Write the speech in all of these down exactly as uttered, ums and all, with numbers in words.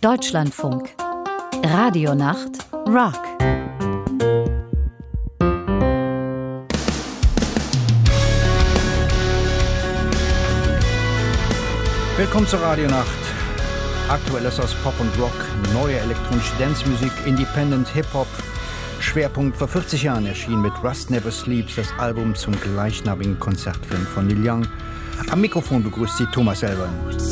Deutschlandfunk. Radionacht Rock. Willkommen zur Radionacht. Aktuelles aus Pop und Rock, neue elektronische Dancemusik, Independent Hip-Hop. Schwerpunkt vor vierzig Jahren erschien mit Rust Never Sleeps das Album zum gleichnamigen Konzertfilm von Neil Young. Am Mikrofon begrüßt sie Thomas Elbern.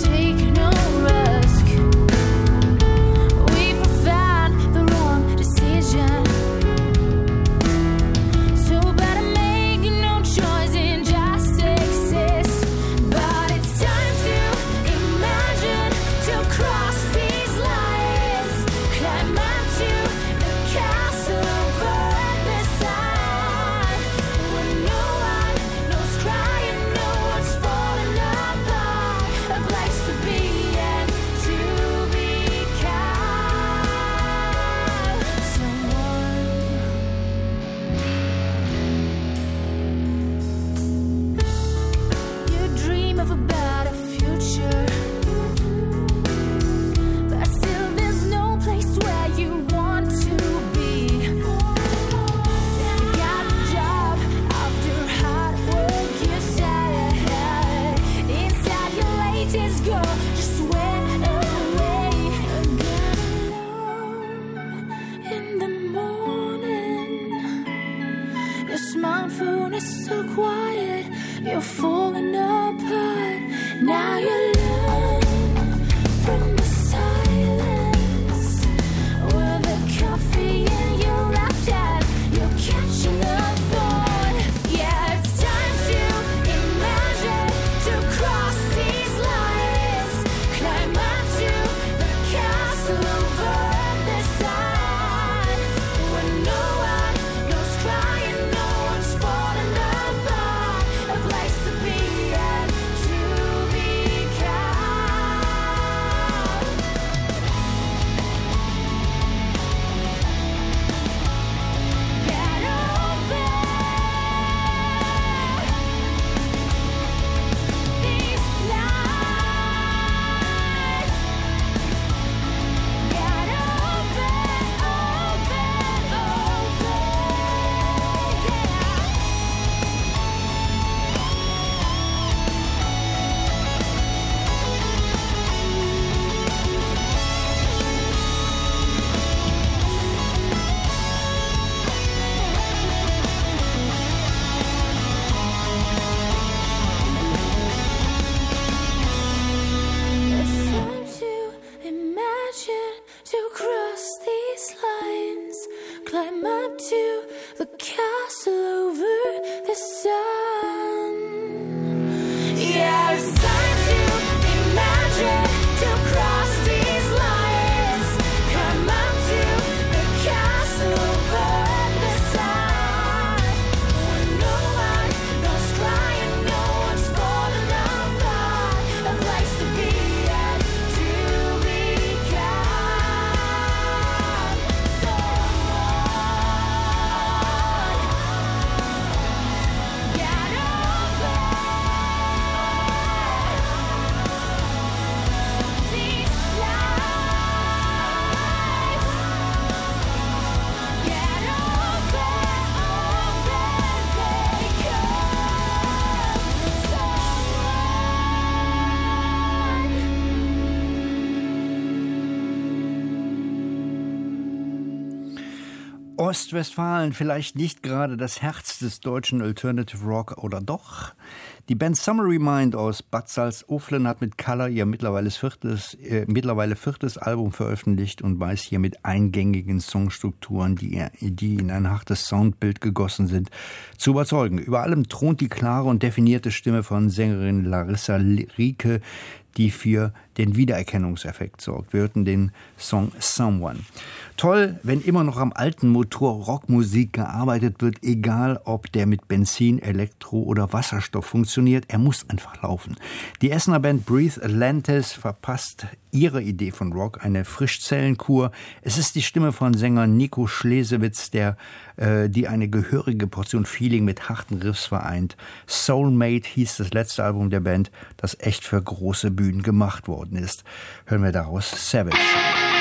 Ostwestfalen, vielleicht nicht gerade das Herz des deutschen Alternative Rock, oder doch? Die Band Summary Mind aus Bad Salzuflen hat mit Color ihr mittlerweile viertes, äh, mittlerweile viertes Album veröffentlicht und weiß hier mit eingängigen Songstrukturen, die, die in ein hartes Soundbild gegossen sind, zu überzeugen. Über allem thront die klare und definierte Stimme von Sängerin Larissa Rieke, die für den Wiedererkennungseffekt sorgt. Wir hörten den Song Someone. Toll, wenn immer noch am alten Motor Rockmusik gearbeitet wird, egal ob der mit Benzin, Elektro oder Wasserstoff funktioniert, er muss einfach laufen. Die Essener Band Breathe Atlantis verpasst ihre Idee von Rock, eine Frischzellenkur. Es ist die Stimme von Sänger Nico Schlesewitz, der, äh, die eine gehörige Portion Feeling mit harten Riffs vereint. Soulmate hieß das letzte Album der Band, das echt für große Bühnen gemacht worden ist. Hören wir daraus Savage.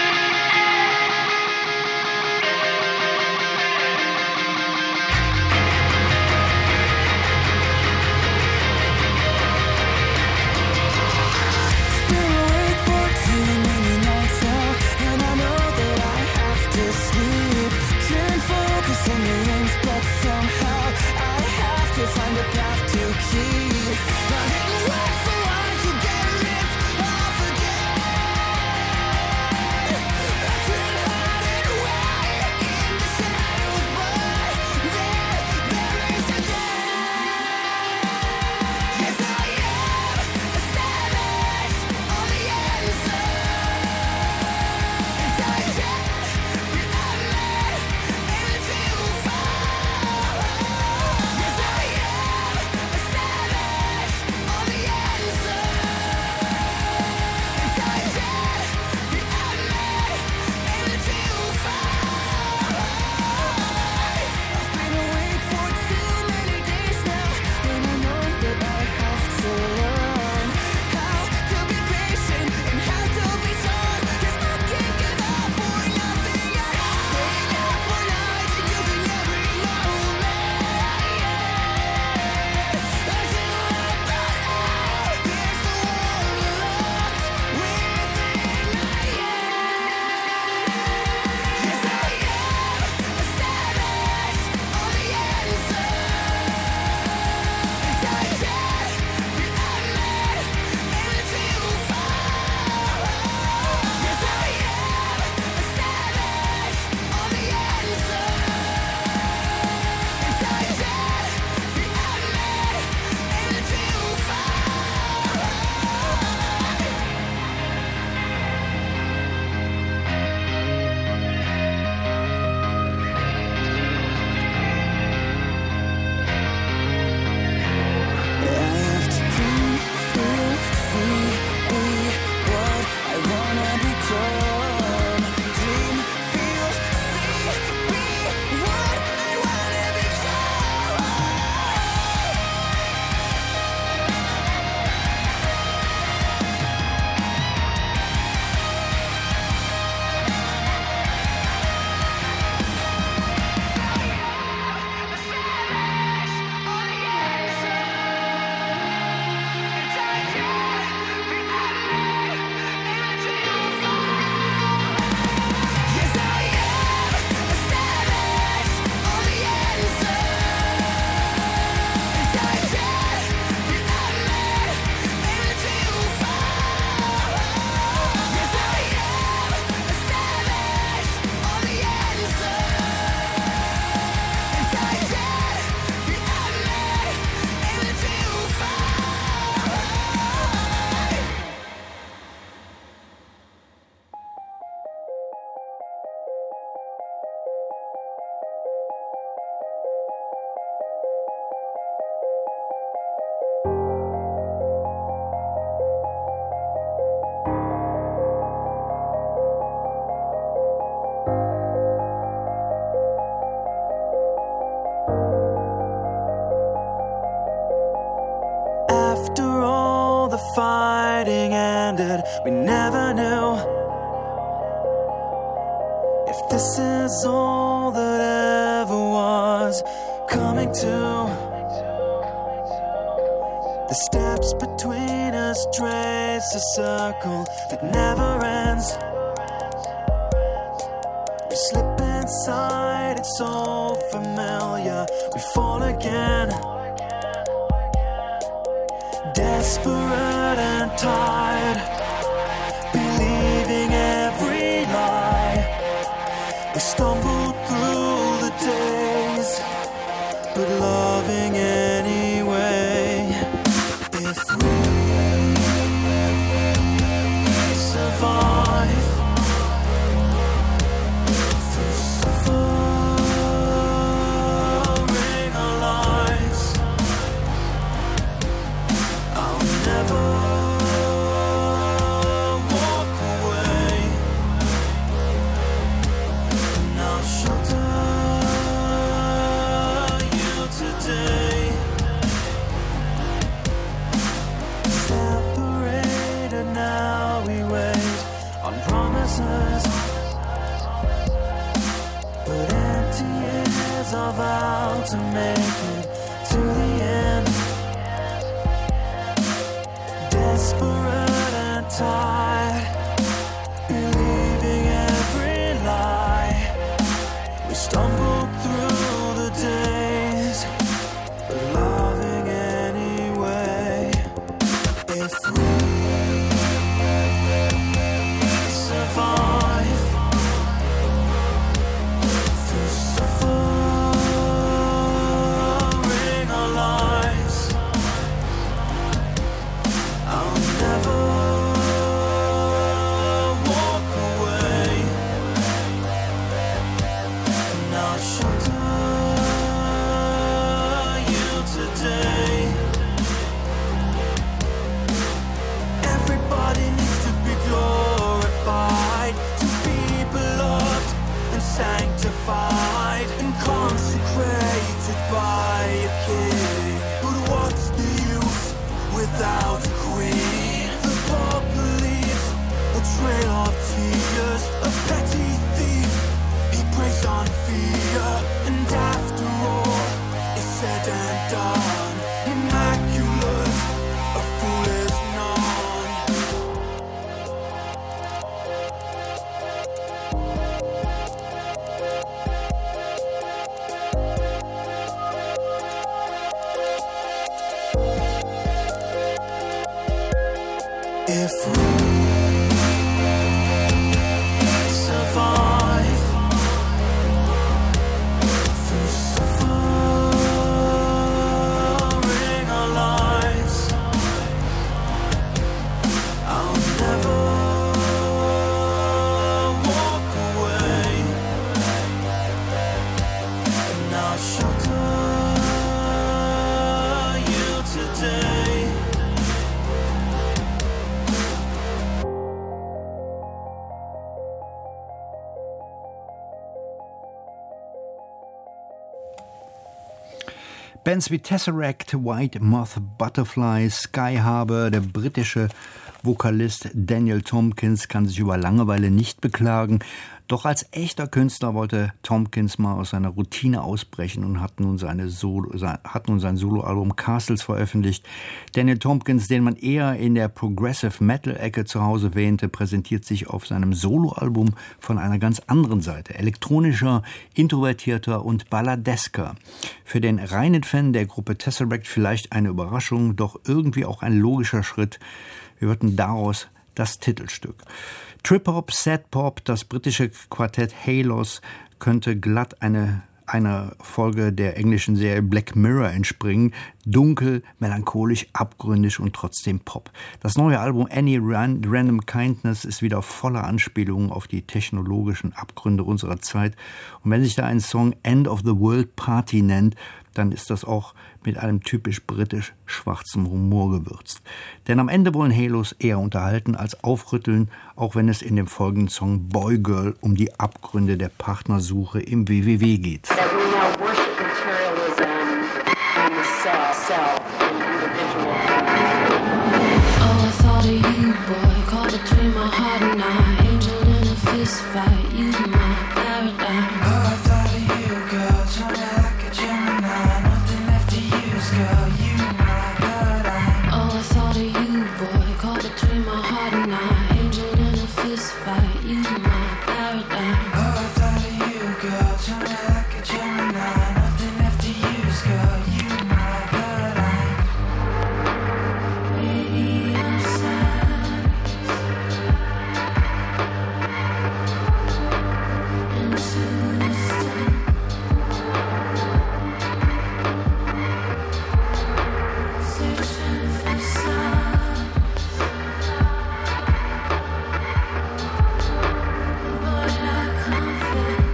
stranded, we never knew if this is all that ever was coming to. The steps between us trace a circle that never ends. We slip inside, it's so familiar, we fall again. Desperate and tired, believing every lie. We stumble through the days, but loving anyway. If we survive through suffering our lives, I'll never walk away, and I'll shelter you today. Separated now, we wait on promises, but empty years are vowed to make it to the end. Desperate and tired, believing every lie. We stumble through the days, but loving anyway. If we survive through suffering our lives, I'll never walk away, and I'll shelter you today. Everybody needs to be glorified, to be beloved and sanctified and consecrated by a king. But what's the use without a queen? The Pope believes a trail of tears, a petty thief, he preys on fear. And after all is said and done, immaculate, a fool is none. If we survive through suffering our lives, I'll never walk away, and I'll shelter you today. Bands wie Tesseract, White Moth Butterfly, Sky Harbor, der britische Vokalist Daniel Tompkins kann sich über Langeweile nicht beklagen. Doch als echter Künstler wollte Tompkins mal aus seiner Routine ausbrechen und hat nun, seine Solo, hat nun sein Soloalbum Castles veröffentlicht. Daniel Tompkins, den man eher in der Progressive Metal-Ecke zu Hause wähnte, präsentiert sich auf seinem Soloalbum von einer ganz anderen Seite. Elektronischer, introvertierter und balladesker. Für den reinen Fan der Gruppe Tesseract vielleicht eine Überraschung, doch irgendwie auch ein logischer Schritt. Wir hörten daraus das Titelstück. Trip-Hop, Sad-Pop, das britische Quartett Halos könnte glatt eine, eine Folge der englischen Serie Black Mirror entspringen. Dunkel, melancholisch, abgründig und trotzdem Pop. Das neue Album Any Random Kindness ist wieder voller Anspielungen auf die technologischen Abgründe unserer Zeit. Und wenn sich da ein Song End of the World Party nennt, dann ist das auch mit einem typisch britisch schwarzen Humor gewürzt. Denn am Ende wollen Halos eher unterhalten als aufrütteln, auch wenn es in dem folgenden Song Boy Girl um die Abgründe der Partnersuche im W W W geht. Oh, I thought of you, boy. fist fight. You my paradigm. Oh, I thought of you, girl. Turn me like a Gemini. Nothing left to use, girl. You my paradigm. Oh, I thought of you, boy. Caught between my heart and eye. Angel in a fist fight. You my paradigm. Oh, I thought of you, girl. Turn me like a Gemini. Nothing left to use, girl. You my paradigm. Radio silence. Into the still. Searching for signs. Avoid eye conflict.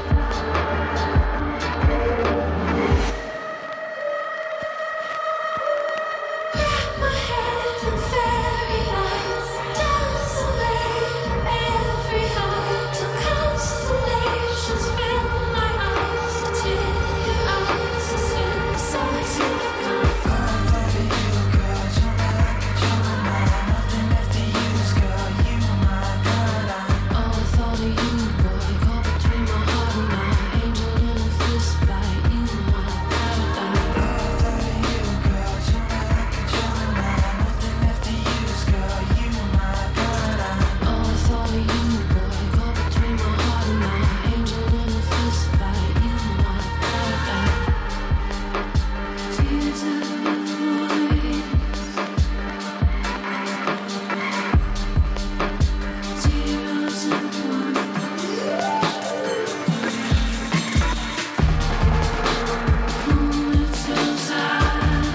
My head in fairy lights, dance away every heart till constellations fill my eyes. Till your eyes are still so you come from. I thought of you, girl. Turn me like a Gemini. Nothing left to use, girl. You my paradigm. Oh, I thought of you, boy. Caught between my heart and eye. Angel in a fist fight. You my paradigm. Oh, I thought of you, girl. Turn me like a Gemini. Nothing left to use, girl. You my paradigm. Oh, I thought of you, boy. Caught between my heart and eye. Angel in a fist fight. You my paradigm. Tears of a voice. Zeros and ones. Moments of silence.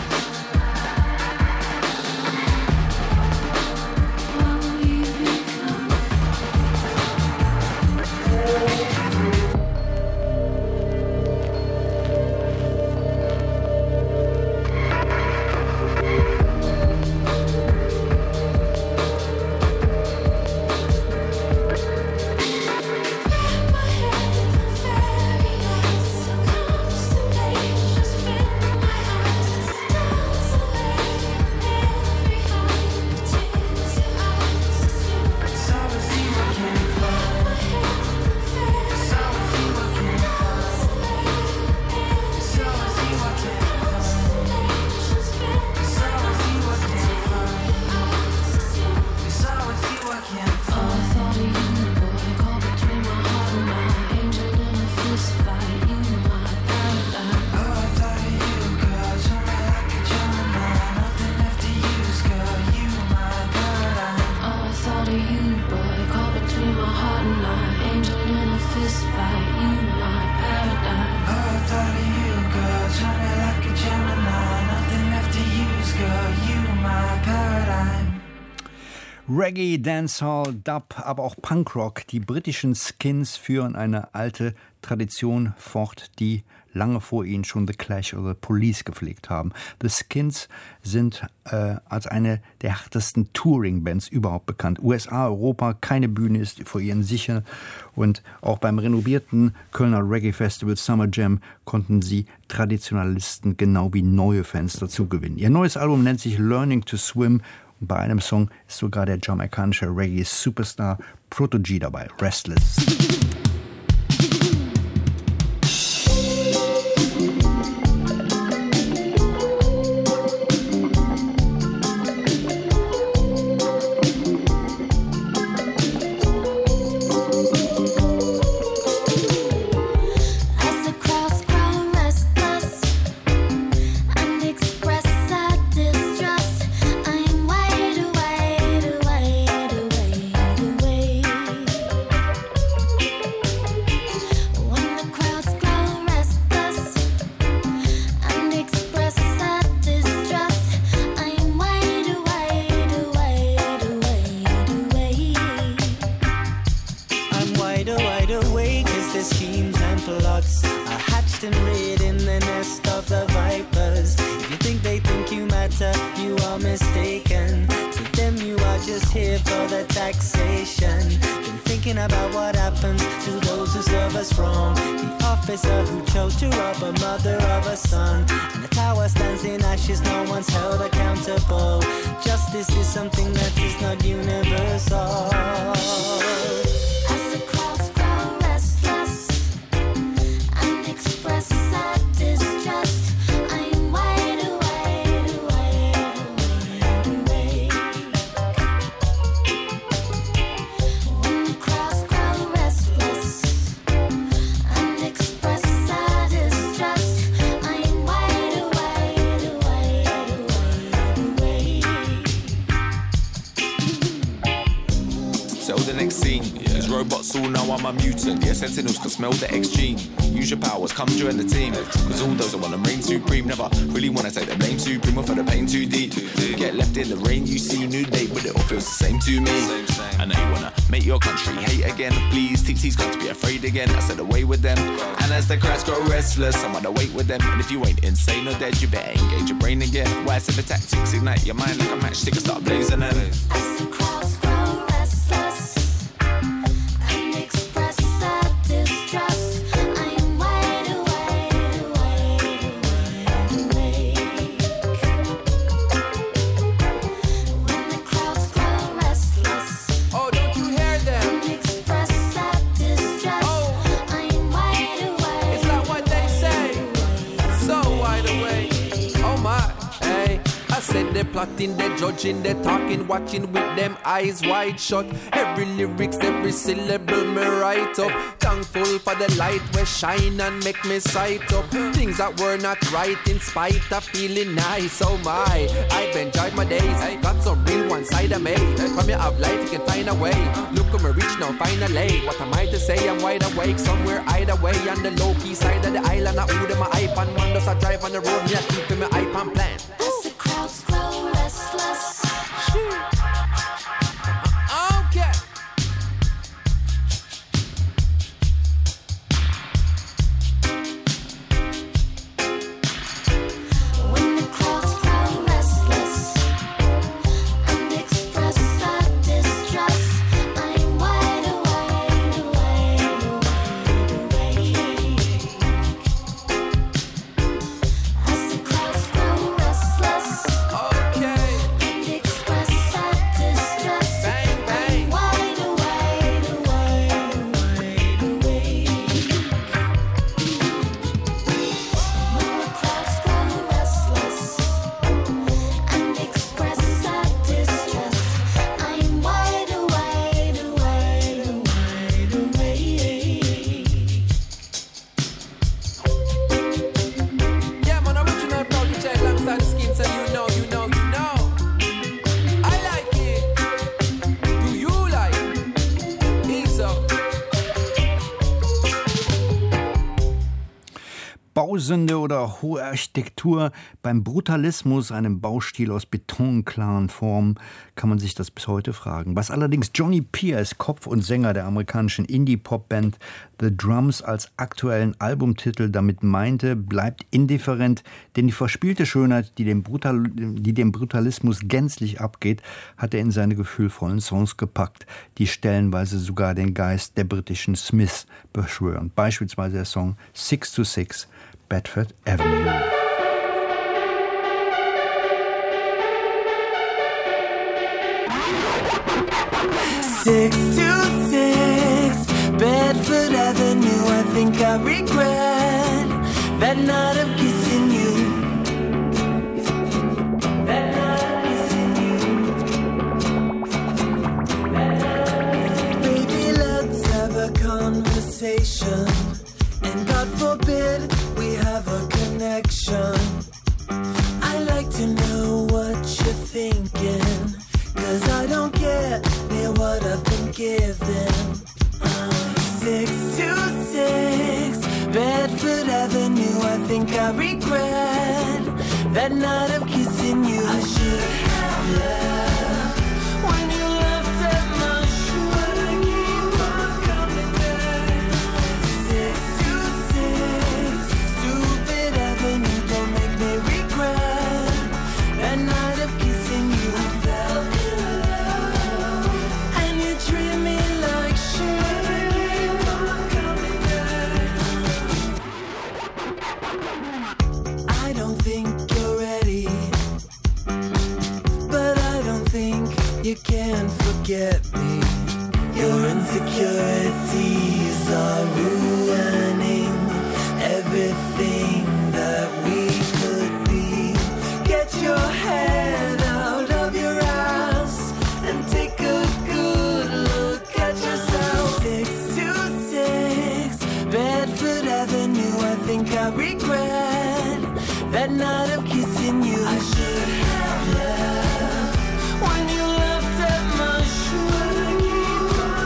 What we become. My head in fairy lights till constellations fill my eyes. Dance away every heart till your eyes are still. So I see what came from. My head in fairy so I see what came from. So I see what came from. Constellations fill so I see what came from. So I see what came from. Oh, I thought of you, boy. Caught between my heart and eye. Angel in a fist fight. You my paradigm. Oh, I thought of you, girl. Turn me like a Gemini. Nothing left to use, girl. You my paradigm. Oh, I thought of you, boy. Caught between my heart and eye. Angel in a fist fight. You my paradigm. Oh, I thought of you, girl. Turn me like a Gemini. Nothing left to use, girl. You my paradigm. Reggae, Dancehall, Dub, aber auch Punkrock. Die britischen Skins führen eine alte Tradition fort, die lange vor ihnen schon The Clash oder The Police gepflegt haben. The Skins sind äh, als eine der härtesten Touring-Bands überhaupt bekannt. U S A, Europa, keine Bühne ist vor ihnen sicher. Und auch beim renovierten Kölner Reggae-Festival Summer Jam konnten sie Traditionalisten genau wie neue Fans dazu gewinnen. Ihr neues Album nennt sich Learning to Swim. Und bei einem Song ist sogar der jamaikanische Reggae-Superstar Proto G dabei, Restless. As the crowds grow restless and express sad distrust, I'm wide away, wide away, wide away. just here for the taxation. Been thinking about what happens to those who serve us wrong. The officer who chose to rob a mother of a son, and the tower stands in ashes, no one's held accountable. Justice is something that is not universal. the next scene. These robots all know I'm a mutant. Yeah, sentinels can smell the X gene. Use your powers, come join the team. Cause all those that wanna reign supreme never really wanna take the blame too prima for the pain too deep. Get left in the rain, you see new day, but it all feels the same to me. I know you wanna make your country hate again. Please, T T's got to be afraid again. I said away with them. And as the crowds grow restless, I wanna wait with them. And if you ain't insane or dead, you better engage your brain again. Why said the tactics ignite your mind like a matchstick and start blazing them. As the crowds grow restless and express their distrust, I am wide awake, wide awake. When the crowds grow restless, oh, don't you hear them? and express their distress, Oh. I am wide awake. It's not what they say. So wide awake. Oh my, hey. I said they're plotting, they're judging, they're talking, watching with them eyes wide shut. Every lyrics, every syllable me write up. Thankful for the light where shine and make me sight up. Things that were not right in spite of feeling nice. Oh my, I've enjoyed my days. Got some real one side of me. From you have life, you can find a way. Look at me reach now, finally. What am I to say? I'm wide awake somewhere either way. On the low key side of the island, I order my iPad. On Mondays I drive on the road, yeah, keeping my iPad plan. As the crowds grow restless, Okay. when the crowds grow restless and express their distress, I am wide awake, wide awake. As the crowds grow restless Okay. and express their distress, Bang, bang. wide awake, wide awake. When the crowds grow restless and express their distress, I am wide awake, wide awake. Yeah, man, original proud to check alongside the schemes, and you know, you know, you know. I like it. Do you like it? Ease up. Bausünde oder hohe Architektur. Beim Brutalismus, einem Baustil aus betonklaren Formen, kann man sich das bis heute fragen. Was allerdings Johnny Pierce, Kopf und Sänger der amerikanischen Indie-Pop-Band The Drums, als aktuellen Albumtitel damit meinte, bleibt indifferent, denn die verspielte Schönheit, die dem, Brutal, die dem Brutalismus gänzlich abgeht, hat er in seine gefühlvollen Songs gepackt, die stellenweise sogar den Geist der britischen Smiths beschwören. Beispielsweise der Song Six to Six, Bedford Avenue. Six to six, Bedford Avenue. I think I regret that night of kissing you. That night of kissing you. Baby, let's have a conversation. And God forbid we have a connection. I like to know what you're thinking, 'cause I don't get near what I've been given. Uh, six to six, Bedford Avenue. I think I regret that night of kissing you. I should have left when you left at my shoe, but I keep on coming back. Six to six, stupid avenue. Don't make me regret that night of kissing you. I fell in love and you treat me like shit. Keep on coming back. I don't think you're ready, but I don't think you can forget me. Your insecurities are ruining everything that we could be. Get your head out of your ass and take a good look at yourself. Six to six, Bedford Avenue. I think I regret that night of kissing you. I should have left when you left at my shoe. I keep on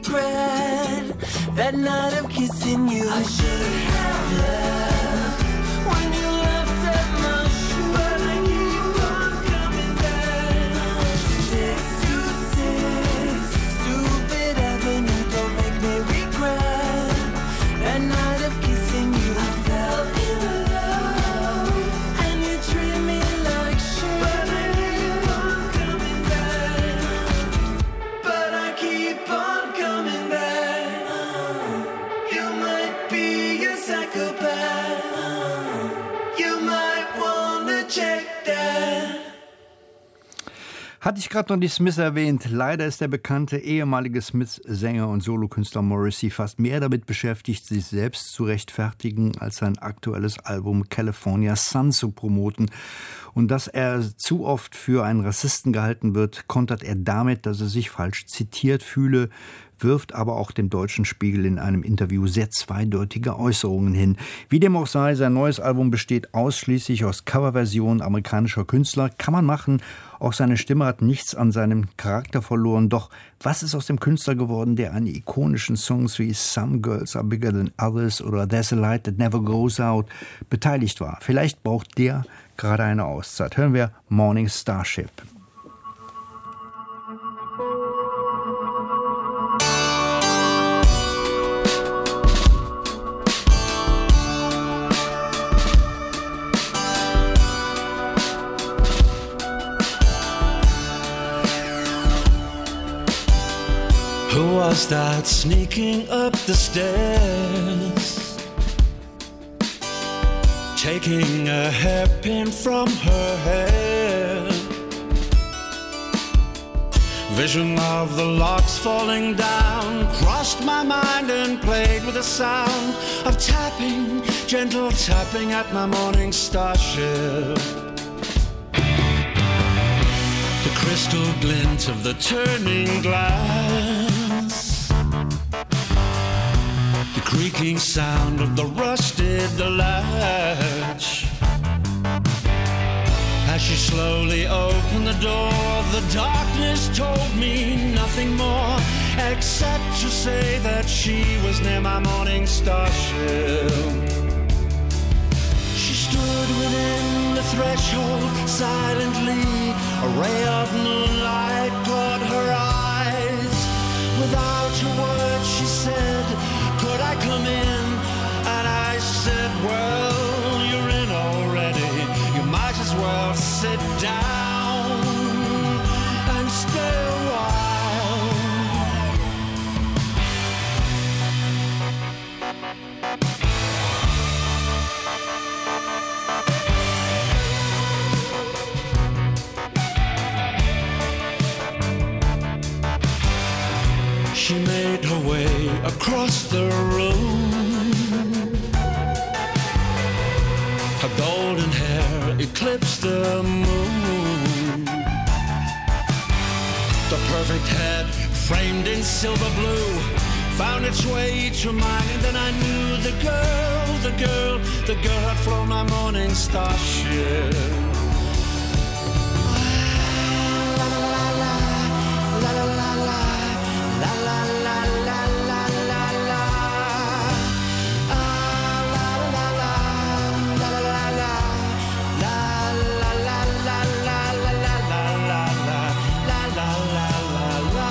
regret that night of kissing you. I should have left when you left at my shoe, but I keep on coming back. Six to six, stupid avenue, don't make me regret that night of kissing you. I fell in love and you treat me like shit, but I keep on coming back. But I keep on coming back. You might be a psychopath. You might wanna check that. Hatte ich gerade noch die Smiths erwähnt. Leider ist der bekannte ehemalige Smiths-Sänger und Solokünstler Morrissey fast mehr damit beschäftigt, sich selbst zu rechtfertigen, als sein aktuelles Album California Sun zu promoten. Und dass er zu oft für einen Rassisten gehalten wird, kontert er damit, dass er sich falsch zitiert fühle, wirft aber auch dem Deutschen Spiegel in einem Interview sehr zweideutige Äußerungen hin. Wie dem auch sei, sein neues Album besteht ausschließlich aus Coverversionen amerikanischer Künstler. Kann man machen. Auch seine Stimme hat nichts an seinem Charakter verloren. Doch was ist aus dem Künstler geworden, der an ikonischen Songs wie Some Girls Are Bigger Than Others oder There's a Light That Never Goes Out beteiligt war? Vielleicht braucht der gerade eine Auszeit. Hören wir Morning Starship. Who was that sneaking up the stairs, taking a hairpin from her hair? Vision of the locks falling down crossed my mind and played with the sound of tapping, gentle tapping at my morning starship. The crystal glint of the turning glass, the creaking sound of the rusted latch. As she slowly opened the door, the darkness told me nothing more, except to say that she was near my morning starship. She stood within the threshold silently, a ray of moonlight caught her eyes. Without a word she said, could I come in? And I said, well, you're in already. You might as well sit down and stay a while. She made her way across the room. Her golden hair eclipsed the moon. The perfect head, framed in silver blue, found its way to mine, and then I knew the girl, the girl, the girl had flown my morning starship. La la la la, la la la la, la la la la la la la. Ah, la la la, la la la la, la la la la la la la la la la la la la.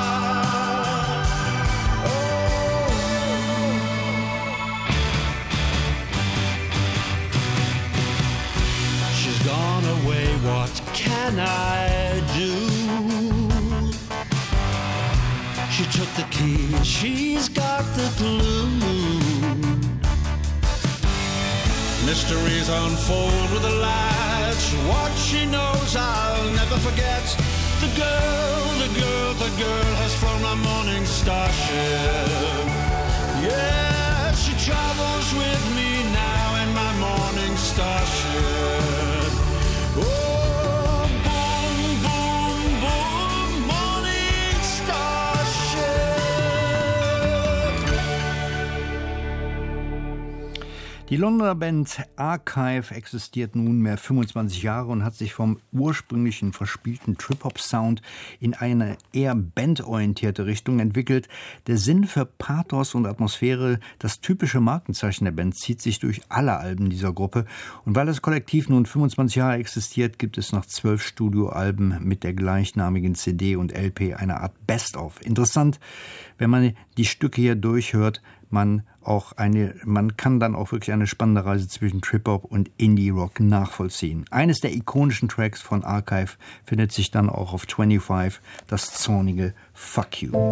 She's gone away, what can I do? She took the key, she's got the clue. Mysteries unfold with a latch. What she knows I'll never forget. The girl, the girl, the girl has flown my morning starship. Yeah, she travels with me now in my morning starship. Oh, boom, boom, boom, morning starship. Die Londoner Band Archive existiert nunmehr fünfundzwanzig Jahre und hat sich vom ursprünglichen verspielten Trip-Hop-Sound in eine eher bandorientierte Richtung entwickelt. Der Sinn für Pathos und Atmosphäre, das typische Markenzeichen der Band, zieht sich durch alle Alben dieser Gruppe. Und weil das Kollektiv nun fünfundzwanzig Jahre existiert, gibt es noch zwölf Studioalben mit der gleichnamigen C D und L P, eine Art Best-of. Interessant, wenn man die Stücke hier durchhört, man auch eine, man kann dann auch wirklich eine spannende Reise zwischen Trip-Hop und Indie-Rock nachvollziehen. Eines der ikonischen Tracks von Archive findet sich dann auch auf fünfundzwanzig, das zornige Fuck You.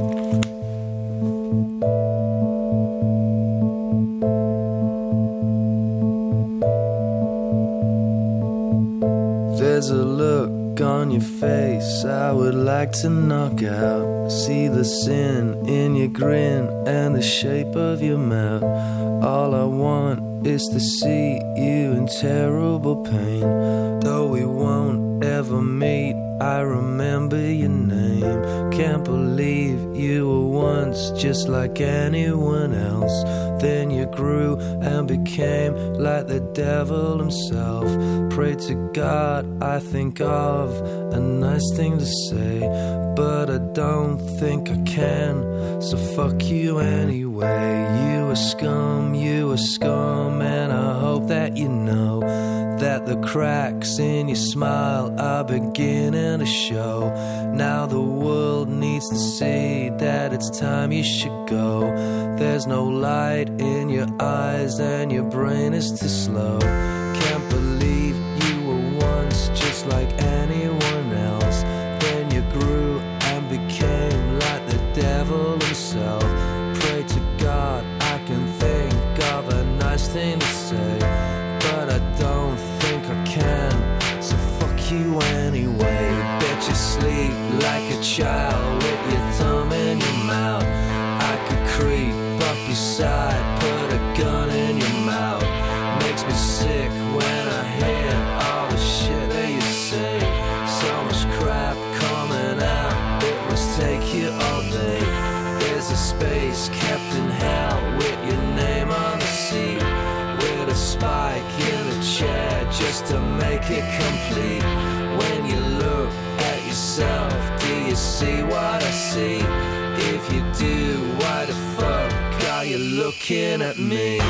There's a look on your face I would like to knock out. See the sin in your grin and the shape of your mouth. All I want is to see you in terrible pain. Though we won't ever meet, I remember your name. Can't believe you were once just like anyone else. Then you grew and became like the devil himself. Pray to God I think of a nice thing to say, but I don't think I can, so fuck you anyway. You a scum, you a scum, and I hope that you know that the cracks in your smile are beginning to show. Now the world needs to see that it's time you should go. There's no light in your eyes and your brain is too slow. Can't believe you were once just like anyone else. Then you grew and became like the devil himself. Pray to God I can think of a nice thing to say, but I don't think I can, so fuck you anyway. Bet you sleep like a child with your thumb in your mouth. I could creep up your side, put a gun in your mouth. Makes me sick when I hear all the shit that you say. So much crap coming out, it must take you all day. There's a space kept in hell with your name on the seat, with a spike in the chair just to make it complete. When you look at yourself, do you see what I see? If you do, why the fuck are you looking at me?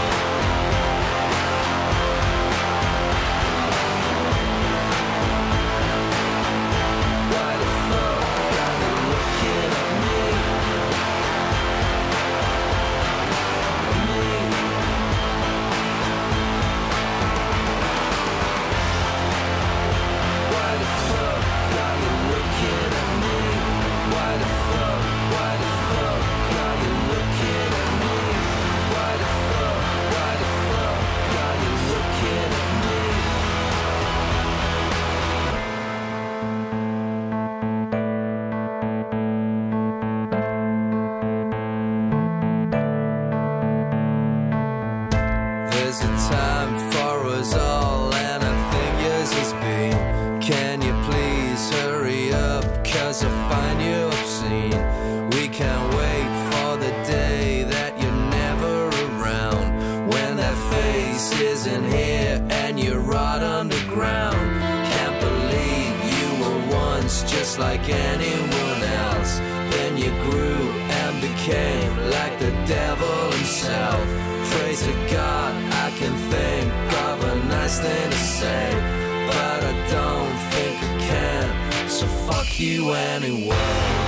Like anyone else, then you grew and became like the devil himself. Pray to God I can think of a nice thing to say, but I don't think I can, so fuck you anyway.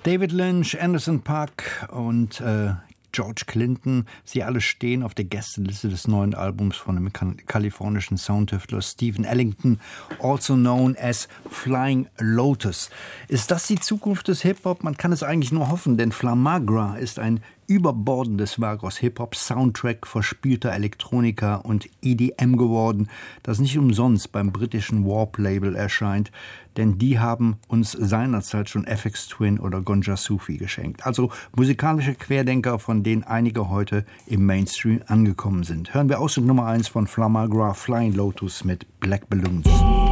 David Lynch, Anderson .Paak und äh, George Clinton, sie alle stehen auf der Gästeliste des neuen Albums von dem kalifornischen Soundtüftler Stephen Ellington, also known as Flying Lotus. Ist das die Zukunft des Hip-Hop? Man kann es eigentlich nur hoffen, denn Flamagra ist ein überbordendes Werk aus Hip-Hop, Soundtrack, verspielter Elektronika und E D M geworden, das nicht umsonst beim britischen Warp-Label erscheint, denn die haben uns seinerzeit schon F X Twin oder Gonja Sufi geschenkt. Also musikalische Querdenker, von denen einige heute im Mainstream angekommen sind. Hören wir Ausdruck Nummer eins von Flamagra, Flying Lotus mit Black Balloons.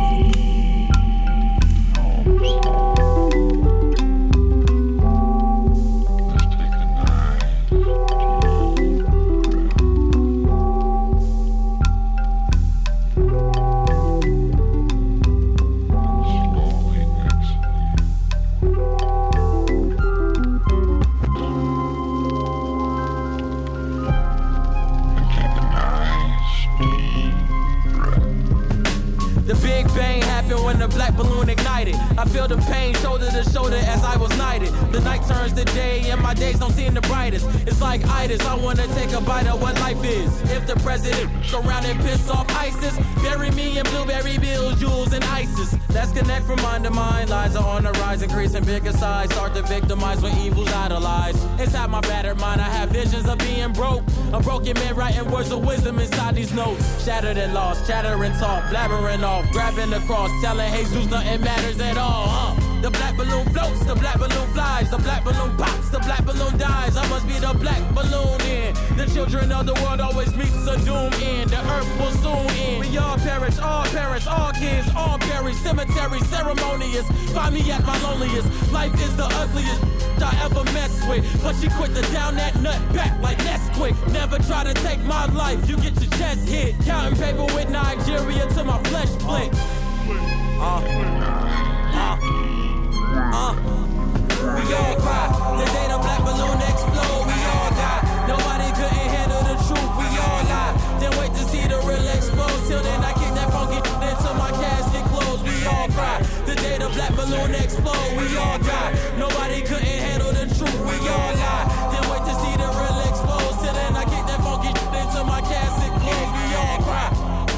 Black balloon ignited. I feel the pain shoulder to shoulder as I was knighted. The night turns to day and my days don't seem the brightest. It's like itis, I wanna take a bite of what life is. If the president go around and piss off ISIS, bury me in blueberry bills, jewels and ISIS. Let's connect from mind to mind. Lies are on the rise, increasing bigger size. Start to victimize when evil's idolized. Inside my battered mind, I have visions of being broke. A broken man writing words of wisdom inside these notes. Shattered and lost, chattering talk, blabbering off, grabbing the cross, telling Jesus nothing matters at all, huh? The black balloon floats, the black balloon flies, the black balloon pops, the black balloon dies. I must be the black balloon in. The children of the world always meets a doom end. The earth will soon end. We all perish, all parents, all kids, all perish. Cemetery ceremonious. Find me at my loneliest. Life is the ugliest I ever mess with. But she quit to down that nut back like Nesquik. Never try to take my life, you get your chest hit. Counting paper with Nigeria till my flesh split. Uh, uh, uh, we all cry. The day the black balloon explode, we all die. Nobody couldn't handle the truth, we all lie. Then wait to see the real explode. Till then I kick that funky into my casket closed, we all cry. The day the black balloon explode, we all die. Nobody couldn't handle the truth, we all lie. Then wait to see the real explode. Till then I kick that funky into my casket closed, we all cry.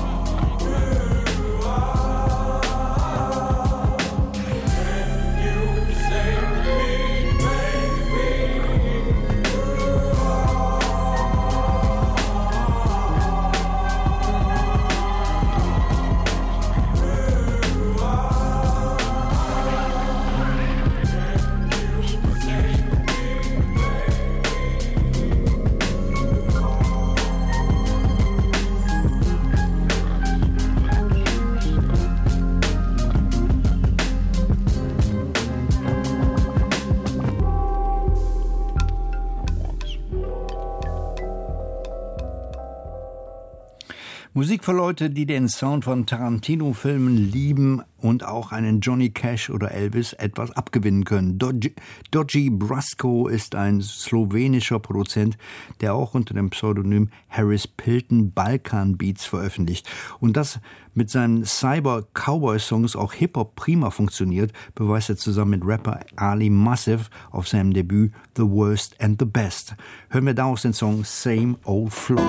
Musik für Leute, die den Sound von Tarantino-Filmen lieben und auch einen Johnny Cash oder Elvis etwas abgewinnen können. Dodgy, Dodgy Brasco ist ein slowenischer Produzent, der auch unter dem Pseudonym Harris Pilton Balkan Beats veröffentlicht. Und das mit seinen Cyber-Cowboy-Songs auch Hip-Hop prima funktioniert, beweist er zusammen mit Rapper Ali Massive auf seinem Debüt The Worst and the Best. Hören wir daraus den Song Same Old Flow.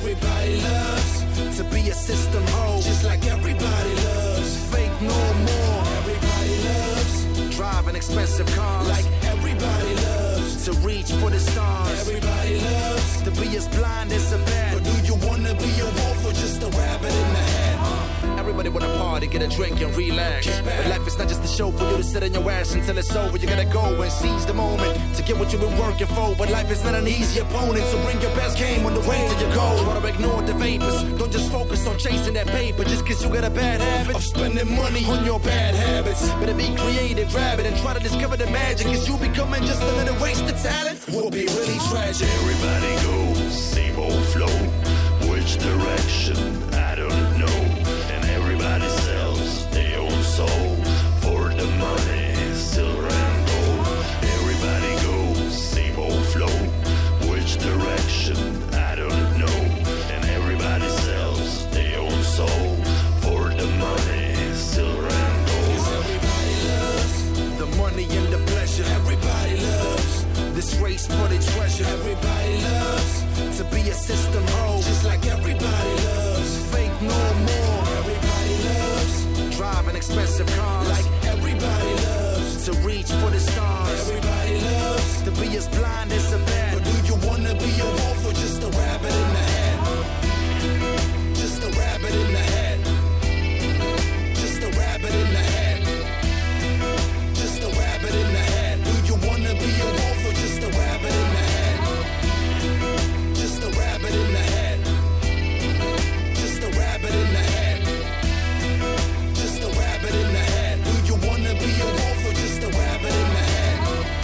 Everybody loves to be a system hoe, just like everybody loves fake no more. Everybody loves driving expensive cars, like everybody loves to reach for the stars. Everybody loves to be as blind as a bat. But do you wanna be a wolf or just a rabbit in the hat? Everybody wanna party, get a drink and relax. But life is not just a show for you to sit on your ass until it's over. You gotta go and seize the moment to get what you've been working for. But life is not an easy opponent, so bring your best game on the way to your goal. Try to ignore the vapors, don't just focus on chasing that paper. Just cause you got a bad habit of spending money on your bad habits. Better be creative, grab it, and try to discover the magic. Cause you becoming just a little wasted talent will be really tragic. Everybody goes, same old flow. Which direction? I don't know. And everybody sells their own soul for the money, silver and gold. Everybody goes, same old flow. Which direction? I don't know. And everybody sells their own soul for the money, silver and gold. Cause everybody loves the money and the pleasure. Everybody loves this race for the treasure. Everybody loves to be a system hoe, just like everybody loves fake no more. Everybody loves driving expensive cars, like everybody loves to reach for the stars. Everybody loves to be as blind as a bat. But do you wanna be a wolf or just a rabbit in the hat? Just a rabbit in the hat. Just a rabbit in the hat. Just a rabbit in the hat. Do you wanna be a wolf or just a rabbit in the hat? Just a rabbit in the hat. Just a rabbit in the hat. Just a rabbit in the hat. Do you wanna be a wolf or just a rabbit in the hat?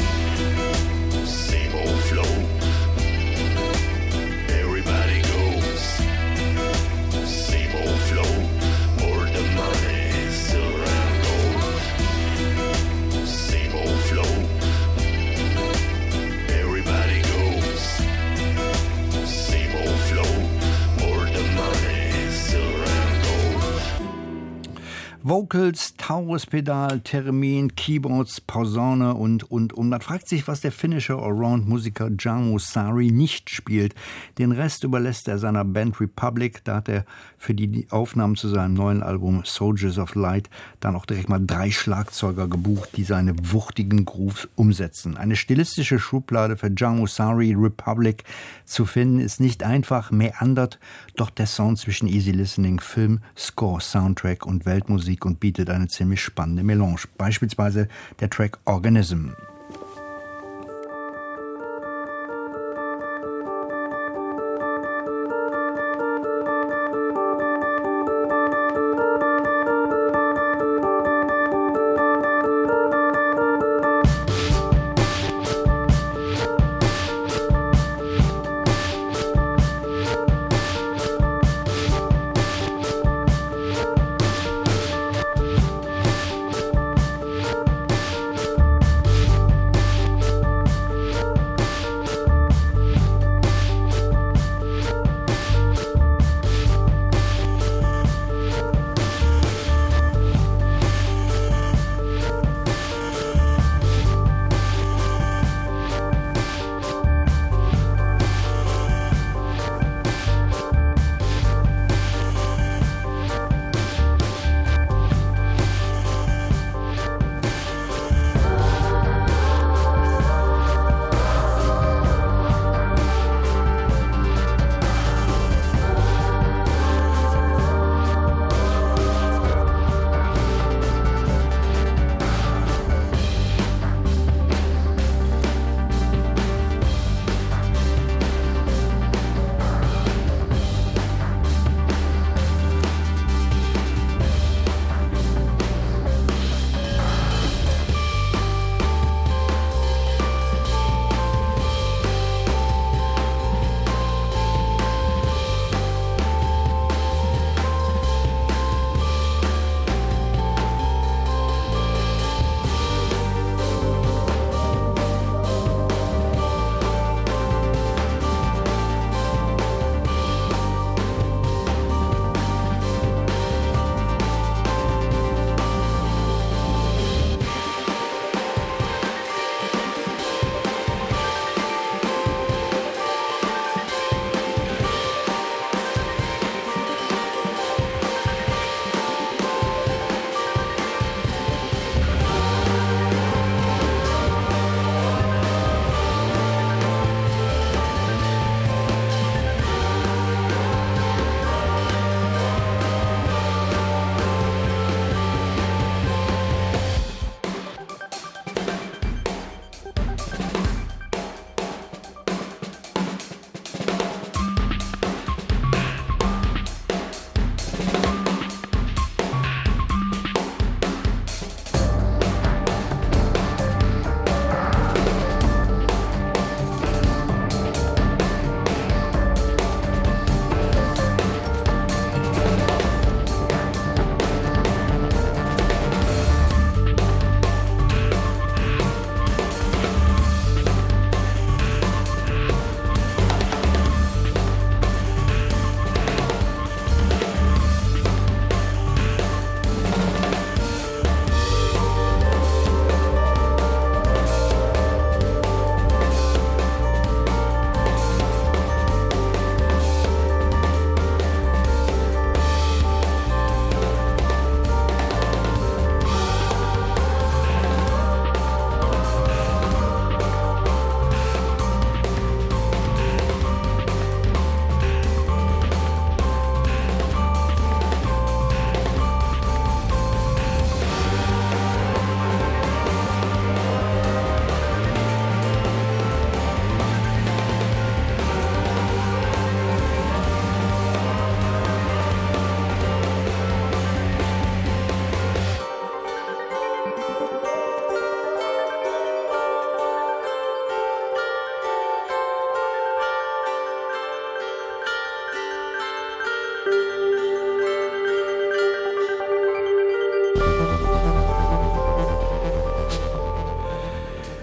Same old flow. Everybody goes. Same old flow. More the money, silver and gold. Same old flow. Everybody goes. Same old flow. More the money, silver and gold. Vocals, Taurus-Pedal, Theremin, Keyboards, Posaune und, und, und. Man fragt sich, was der finnische Allround-Musiker Jarmo Sari nicht spielt. Den Rest überlässt er seiner Band Republic. Da hat er für die Aufnahmen zu seinem neuen Album Soldiers of Light dann auch direkt mal drei Schlagzeuger gebucht, die seine wuchtigen Grooves umsetzen. Eine stilistische Schublade für Jarmo Sari Republic zu finden ist nicht einfach, meandert doch der Sound zwischen Easy Listening, Film, Score, Soundtrack und Weltmusik und bietet eine ziemlich spannende Melange. Beispielsweise der Track Organism. Everybody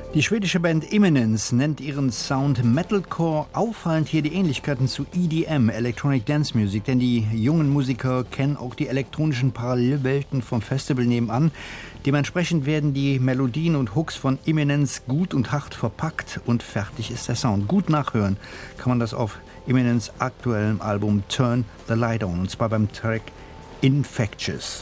Die schwedische Band Imminence nennt ihren Sound Metalcore, auffallend hier die Ähnlichkeiten zu E D M, Electronic Dance Music, denn die jungen Musiker kennen auch die elektronischen Parallelwelten vom Festival nebenan. Dementsprechend werden die Melodien und Hooks von Imminence gut und hart verpackt und fertig ist der Sound. Gut nachhören kann man das auf Imminence aktuellem Album Turn the Light On, und zwar beim Track Infectious.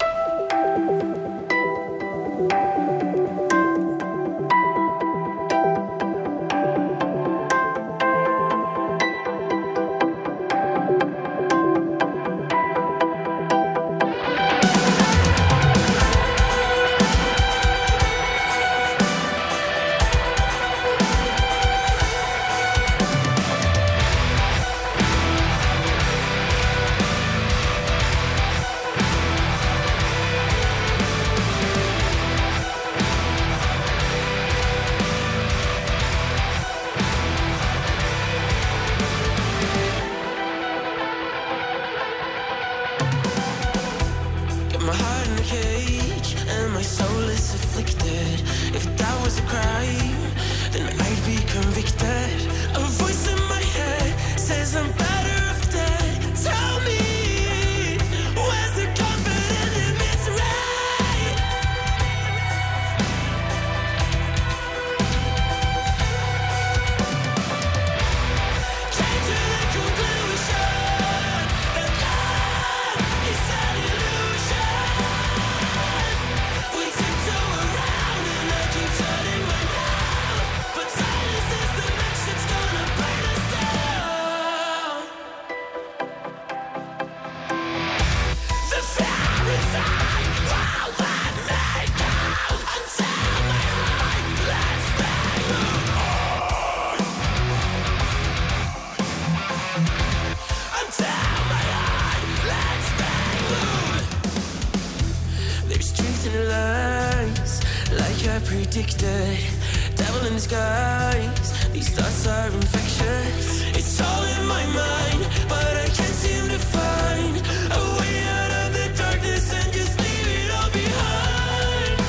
Predicted, devil in disguise. These thoughts are infectious. It's all in my mind, but I can't seem to find a way out of the darkness and just leave it all behind.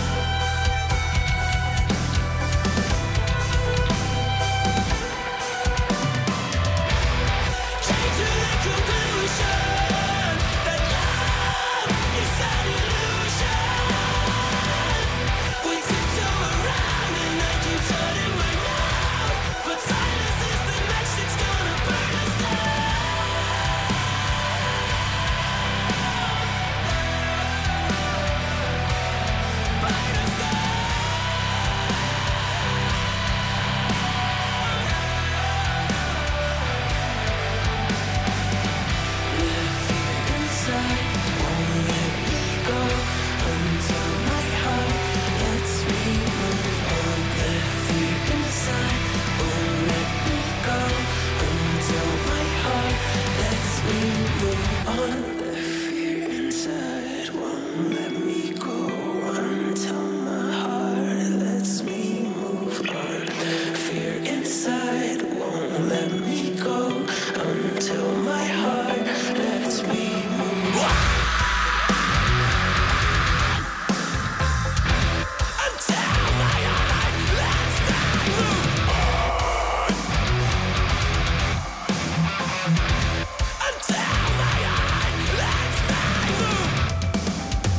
Came to the conclusion that love is an illusion. We tiptoe around and I keep turning my mouth, but silence is the match that's gonna burn us down. Burn us down. The fear inside won't let me go until my heart lets me move on. The fear inside won't let me go until my heart lets me move on. The fear inside won't let me go until my heart lets me move on. The fear inside won't let me go until my heart lets me move on. Until my heart lets me move on. Until my heart lets me move.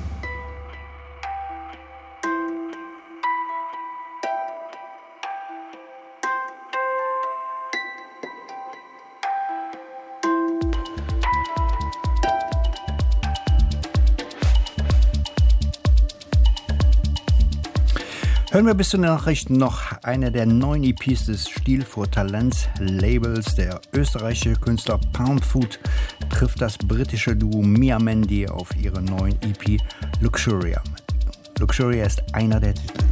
Hören wir bis zu den Nachrichten noch eine der neuen E Ps des Stil vor Talents Labels. Der österreichische Künstler Poundfood trifft das britische Duo Mia Mendy auf ihre neuen E P Luxuria. Luxuria ist einer der Titel.